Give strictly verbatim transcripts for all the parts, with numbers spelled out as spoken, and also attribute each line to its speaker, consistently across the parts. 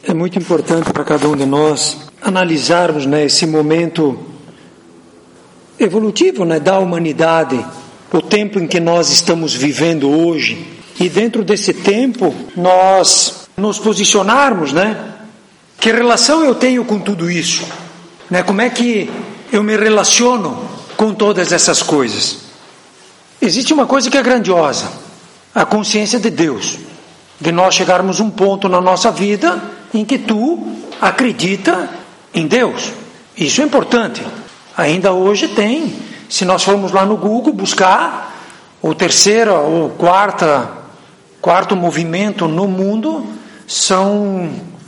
Speaker 1: É muito importante para cada um de nós analisarmos, né, esse momento evolutivo, né, da humanidade, o tempo em que nós estamos vivendo hoje, e dentro desse tempo nós nos posicionarmos, né, que relação eu tenho com tudo isso, né, como é que eu me relaciono com todas essas coisas. Existe uma coisa que é grandiosa, a consciência de Deus, de nós chegarmos a um ponto na nossa vida em que tu acredita em Deus. Isso é importante. Ainda hoje tem, se nós formos lá no Google buscar, o terceiro ou quarta, quarto movimento no mundo são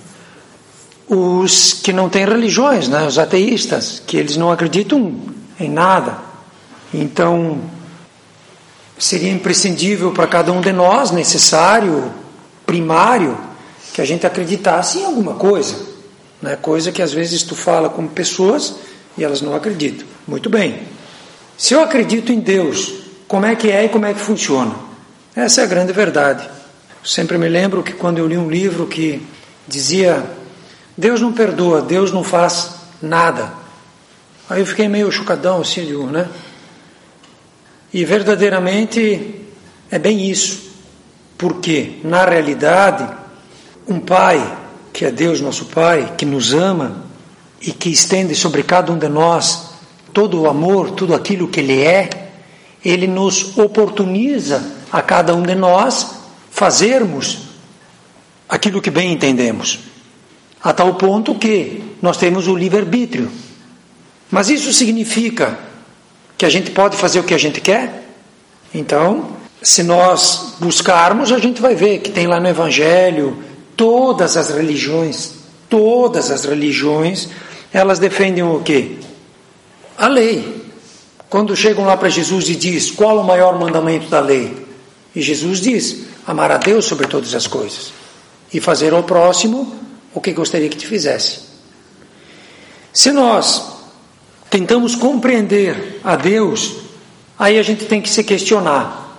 Speaker 1: os que não têm religiões, né? Os ateístas, que eles não acreditam em nada. Então, seria imprescindível para cada um de nós, necessário, primário, que a gente acreditasse em alguma coisa, né? Coisa que às vezes tu fala com pessoas e elas não acreditam. Muito bem. Se eu acredito em Deus, como é que é e como é que funciona? Essa é a grande verdade. Eu sempre me lembro que quando eu li um livro que dizia: Deus não perdoa, Deus não faz nada. Aí eu fiquei meio chocadão, assim, digo, né? E verdadeiramente é bem isso. Porque, na realidade, um Pai, que é Deus nosso Pai, que nos ama e que estende sobre cada um de nós todo o amor, tudo aquilo que Ele é, Ele nos oportuniza a cada um de nós fazermos aquilo que bem entendemos, a tal ponto que nós temos o livre-arbítrio. Mas isso significa que a gente pode fazer o que a gente quer? Então, se nós buscarmos, a gente vai ver que tem lá no Evangelho, todas as religiões, todas as religiões, elas defendem o quê? A lei. Quando chegam lá para Jesus e diz: qual o maior mandamento da lei? E Jesus diz: amar a Deus sobre todas as coisas e fazer ao próximo o que gostaria que te fizesse. Se nós tentamos compreender a Deus, aí a gente tem que se questionar.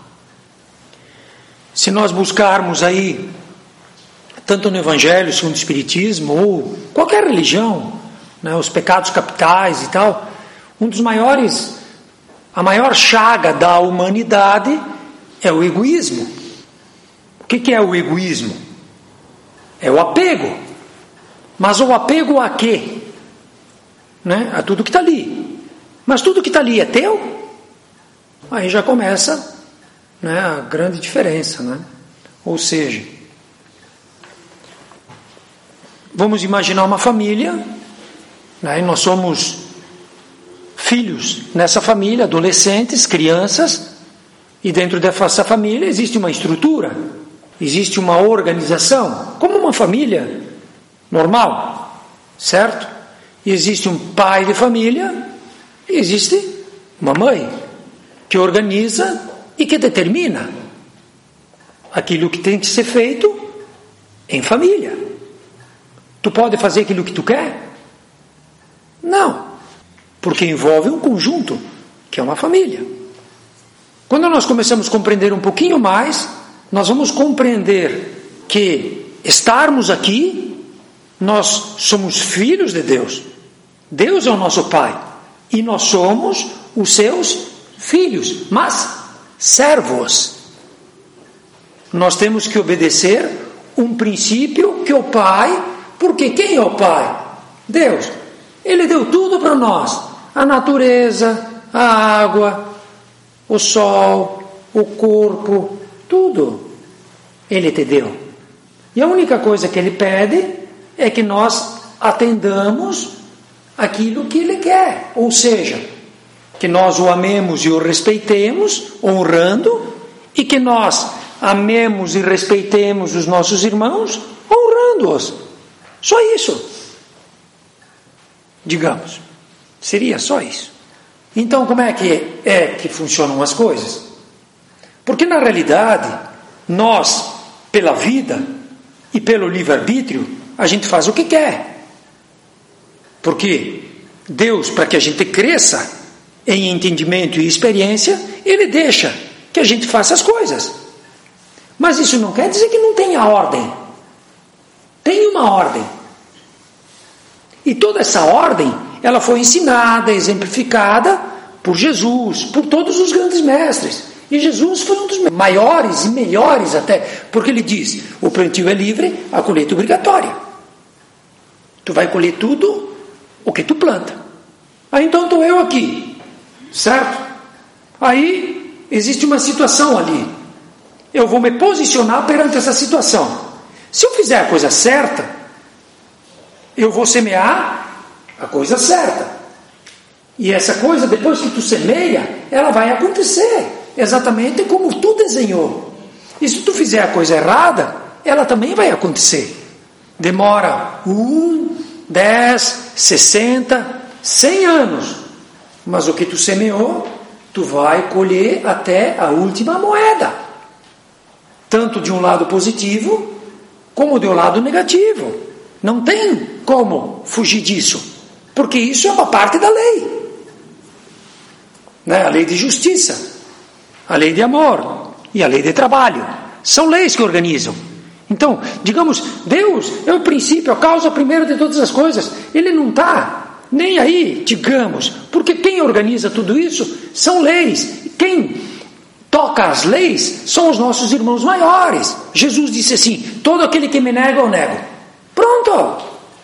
Speaker 1: Se nós buscarmos aí, tanto no Evangelho, segundo o Espiritismo, ou qualquer religião, né, os pecados capitais e tal, um dos maiores, a maior chaga da humanidade é o egoísmo. O que, que é o egoísmo? É o apego. Mas o apego a quê? Né? A tudo que está ali. Mas tudo que está ali é teu? Aí já começa, né, a grande diferença, né? Ou seja, vamos imaginar uma família, né, e nós somos filhos nessa família, adolescentes, crianças, e dentro dessa família existe uma estrutura, existe uma organização, como uma família normal, certo? E existe um pai de família, e existe uma mãe, que organiza e que determina aquilo que tem que ser feito em família. Tu pode fazer aquilo que tu quer? Não, porque envolve um conjunto, que é uma família. Quando nós começamos a compreender um pouquinho mais, nós vamos compreender que estarmos aqui, nós somos filhos de Deus. Deus é o nosso Pai e nós somos os seus filhos, mas servos. Nós temos que obedecer um princípio que o Pai, porque quem é o Pai? Deus. Ele deu tudo para nós, a natureza, a água, o sol, o corpo, tudo Ele te deu. E a única coisa que Ele pede é que nós atendamos aquilo que Ele quer, ou seja, que nós o amemos e o respeitemos, honrando, e que nós amemos e respeitemos os nossos irmãos, honrando-os. Só isso. Digamos, seria só isso. Então, como é que é que funcionam as coisas? Porque, na realidade, nós, pela vida e pelo livre-arbítrio, a gente faz o que quer. Porque Deus, para que a gente cresça em entendimento e experiência, Ele deixa que a gente faça as coisas. Mas isso não quer dizer que não tenha ordem. tem uma ordem. E toda essa ordem, ela foi ensinada, exemplificada por Jesus, por todos os grandes mestres. E Jesus foi um dos maiores e melhores até, porque ele diz, o plantio é livre, a colheita é obrigatória. Tu vai colher tudo o que tu planta. Aí então estou eu aqui, certo? Aí existe uma situação ali. Eu vou me posicionar perante essa situação. Se eu fizer a coisa certa, eu vou semear a coisa certa. E essa coisa, depois que tu semeia, ela vai acontecer. Exatamente como tu desenhou. E se tu fizer a coisa errada, ela também vai acontecer. Demora um, dez, sessenta, cem anos. Mas o que tu semeou, tu vai colher até a última moeda. Tanto de um lado positivo, como de um lado negativo. Não tem como fugir disso. Porque isso é uma parte da lei. Né? A lei de justiça. A lei de amor e a lei de trabalho. São leis que organizam. Então, digamos, Deus é o princípio, a causa primeira de todas as coisas. Ele não está nem aí, digamos, porque quem organiza tudo isso são leis. Quem toca as leis são os nossos irmãos maiores. Jesus disse assim, todo aquele que me nega, eu nego. Pronto.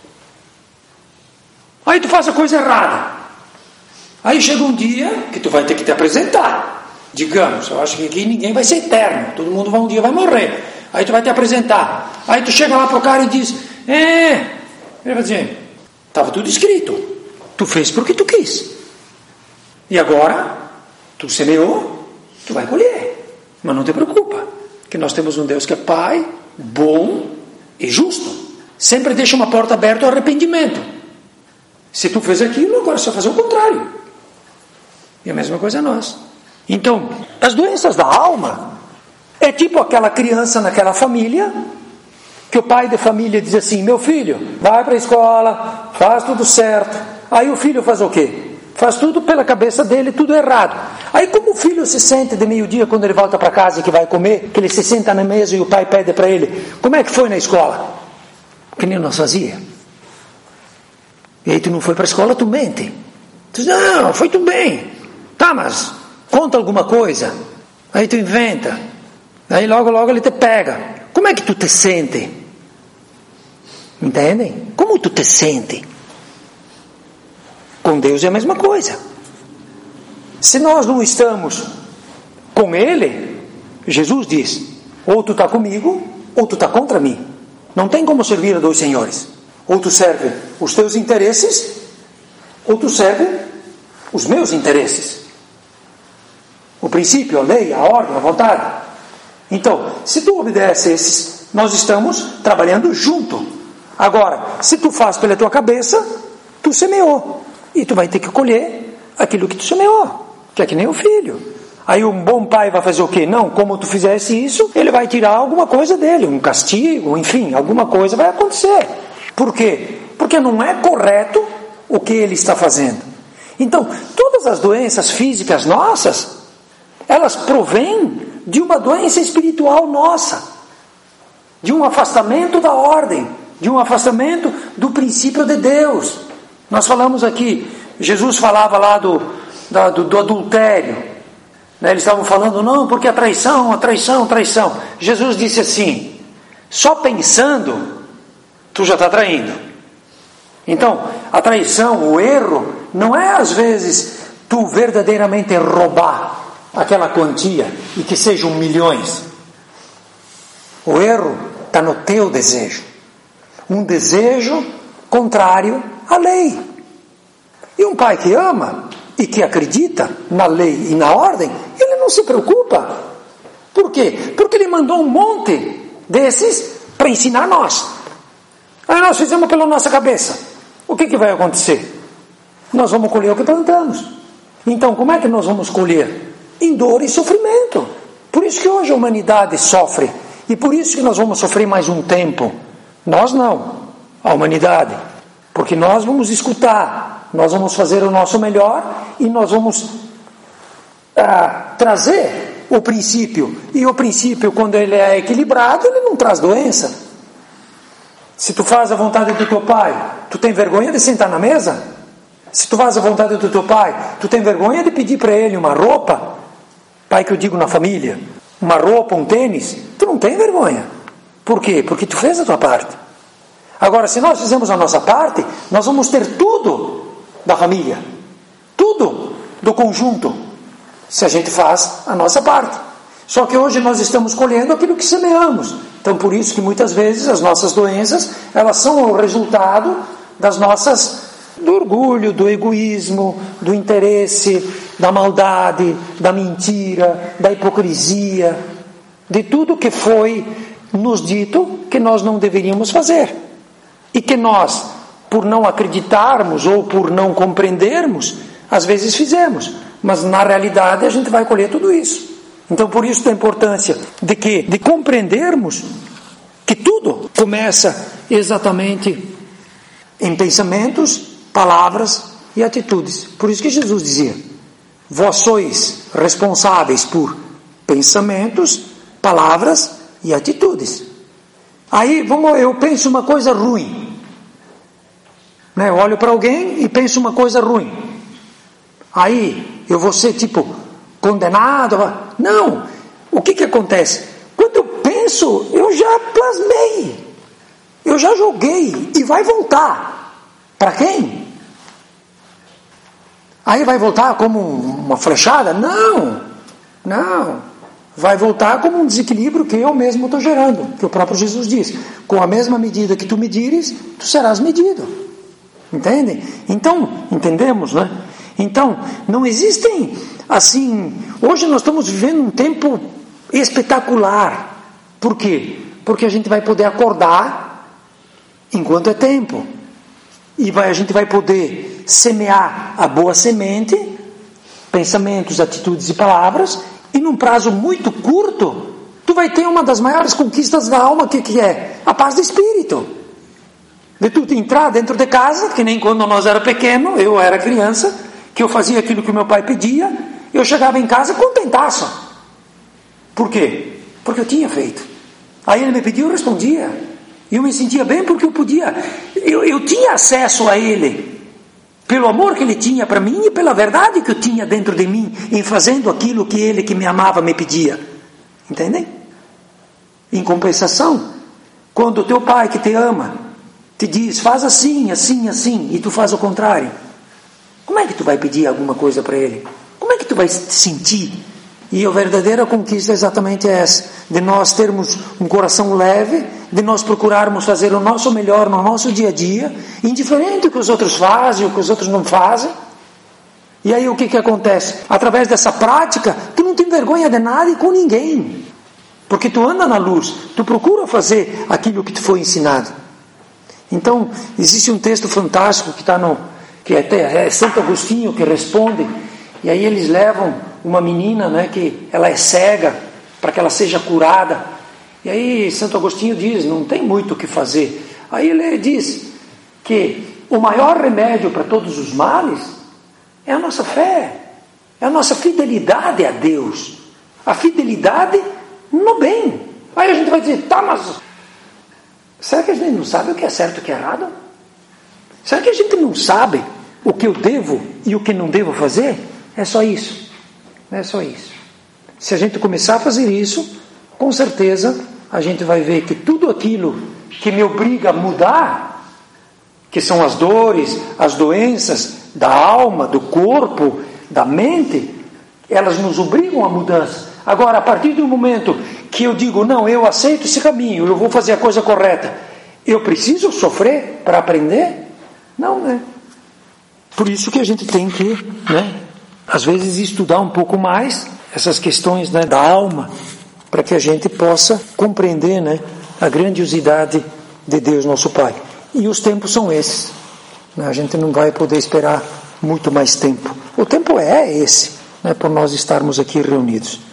Speaker 1: Aí tu faz a coisa errada. Aí chega um dia que tu vai ter que te apresentar. Digamos, eu acho que aqui ninguém vai ser eterno. Todo mundo vai, um dia vai morrer. Aí tu vai te apresentar. Aí tu chega lá pro cara e diz, é, ele vai dizer, estava tudo escrito. Tu fez porque tu quis. E agora, tu semeou, tu vai colher. Mas não te preocupa, que nós temos um Deus que é Pai, bom e justo. Sempre deixa uma porta aberta ao arrependimento. Se tu fez aquilo, agora você vai fazer o contrário. E a mesma coisa é nós. Então, as doenças da alma é tipo aquela criança naquela família, que o pai de família diz assim, meu filho, vai para a escola, faz tudo certo. Aí o filho faz o quê? Faz tudo pela cabeça dele, tudo errado. Aí como o filho se sente de meio-dia quando ele volta para casa e que vai comer, que ele se senta na mesa e o pai pede para ele, como é que foi na escola? Que nem nós fazia. E aí tu não foi para a escola, tu mente. Tu diz, não, foi tudo bem. Tá, mas conta alguma coisa. Aí tu inventa. Aí logo, logo ele te pega. Como é que tu te sente? Entendem? Como tu te sente? Com Deus é a mesma coisa. Se nós não estamos com Ele, Jesus diz, ou tu está comigo, ou tu está contra mim. Não tem como servir a dois senhores. Ou tu serve os teus interesses, ou tu serve os meus interesses. O princípio, a lei, a ordem, a vontade. Então, se tu obedece esses, nós estamos trabalhando junto. Agora, se tu faz pela tua cabeça, tu semeou. E tu vai ter que colher aquilo que tu semeou. Que é que nem o filho. Aí um bom pai vai fazer o quê? Não, como tu fizesse isso, ele vai tirar alguma coisa dele, um castigo, enfim, alguma coisa vai acontecer. Por quê? Porque não é correto o que ele está fazendo. Então, todas as doenças físicas nossas, elas provêm de uma doença espiritual nossa, de um afastamento da ordem, de um afastamento do princípio de Deus. Nós falamos aqui, Jesus falava lá do, da, do, do adultério, né? Eles estavam falando, não, porque a traição, a traição, a traição. Jesus disse assim, só pensando, tu já está traindo. Então, a traição, o erro, não é às vezes tu verdadeiramente roubar aquela quantia e que sejam milhões. O erro está no teu desejo. Um desejo contrário à lei. E um pai que ama e que acredita na lei e na ordem, ele não se preocupa. Por quê? Porque ele mandou um monte desses para ensinar nós. Aí nós fizemos pela nossa cabeça. O que, que vai acontecer? Nós vamos colher o que plantamos. Então, como é que nós vamos colher? Em dor e sofrimento. Por isso que hoje a humanidade sofre. E por isso que nós vamos sofrer mais um tempo. Nós não, a humanidade. Porque nós vamos escutar, nós vamos fazer o nosso melhor e nós vamos ah, trazer o princípio. E o princípio, quando ele é equilibrado, ele não traz doença. Se tu faz a vontade do teu pai, tu tem vergonha de sentar na mesa? Se tu faz a vontade do teu pai, tu tem vergonha de pedir para ele uma roupa? Pai que eu digo na família, uma roupa, um tênis, tu não tem vergonha. Por quê? Porque tu fez a tua parte. Agora, se nós fizermos a nossa parte, nós vamos ter tudo da família, tudo do conjunto, se a gente faz a nossa parte. Só que hoje nós estamos colhendo aquilo que semeamos. Então, por isso que muitas vezes as nossas doenças, elas são o resultado das nossas, do orgulho, do egoísmo, do interesse, da maldade, da mentira, da hipocrisia, de tudo que foi nos dito que nós não deveríamos fazer. E que nós, por não acreditarmos ou por não compreendermos, às vezes fizemos. Mas na realidade a gente vai colher tudo isso. Então, por isso a importância de que de compreendermos que tudo começa exatamente em pensamentos, palavras e atitudes. Por isso que Jesus dizia: vós sois responsáveis por pensamentos, palavras e atitudes. Aí, vamos, eu penso uma coisa ruim, né? Eu olho para alguém e penso uma coisa ruim. Aí eu vou ser tipo condenado? Não. O que que acontece? Quando eu penso, eu já plasmei, eu já joguei e vai voltar. Para quem? Aí vai voltar como uma flechada? Não, não. Vai voltar como um desequilíbrio que eu mesmo estou gerando, que o próprio Jesus diz: com a mesma medida que tu medires, tu serás medido. Entendem? Então, entendemos, né? Então, não existem assim. Hoje nós estamos vivendo um tempo espetacular. Por quê? Porque a gente vai poder acordar enquanto é tempo. E vai, a gente vai poder semear a boa semente, pensamentos, atitudes e palavras, e num prazo muito curto, tu vai ter uma das maiores conquistas da alma, que, que é a paz de espírito. De tu entrar dentro de casa, que nem quando nós era pequeno, eu era criança, que eu fazia aquilo que o meu pai pedia, eu chegava em casa contentaço. Por quê? Porque eu tinha feito. Aí ele me pediu, eu respondia. E eu me sentia bem porque eu podia, eu, eu tinha acesso a ele, pelo amor que ele tinha para mim e pela verdade que eu tinha dentro de mim, em fazendo aquilo que ele que me amava me pedia. Entendem? Em compensação, quando o teu pai que te ama te diz, faz assim, assim, assim, e tu faz o contrário, como é que tu vai pedir alguma coisa para ele? Como é que tu vai te sentir? E a verdadeira conquista é exatamente essa, de nós termos um coração leve, de nós procurarmos fazer o nosso melhor no nosso dia a dia, indiferente do que os outros fazem, o que os outros não fazem. E aí o que que acontece? Através dessa prática, tu não tem vergonha de nada e com ninguém, porque tu anda na luz, tu procura fazer aquilo que te foi ensinado. Então, existe um texto fantástico que está no, que é, é Santo Agostinho que responde, e aí eles levam uma menina, né, que ela é cega, para que ela seja curada. E aí Santo Agostinho diz, não tem muito o que fazer. Aí ele diz que o maior remédio para todos os males é a nossa fé, é a nossa fidelidade a Deus, a fidelidade no bem. Aí a gente vai dizer, tá, mas será que a gente não sabe o que é certo e o que é errado? Será que a gente não sabe o que eu devo e o que não devo fazer? É só isso. É só isso. Se a gente começar a fazer isso, com certeza a gente vai ver que tudo aquilo que me obriga a mudar, que são as dores, as doenças da alma, do corpo, da mente, elas nos obrigam à mudança. Agora, a partir do momento que eu digo, não, eu aceito esse caminho, eu vou fazer a coisa correta, eu preciso sofrer para aprender? Não, né? Por isso que a gente tem que, né, às vezes estudar um pouco mais essas questões, né, da alma, para que a gente possa compreender, né, a grandiosidade de Deus nosso Pai. E os tempos são esses, né? A gente não vai poder esperar muito mais tempo. O tempo é esse, né, por nós estarmos aqui reunidos.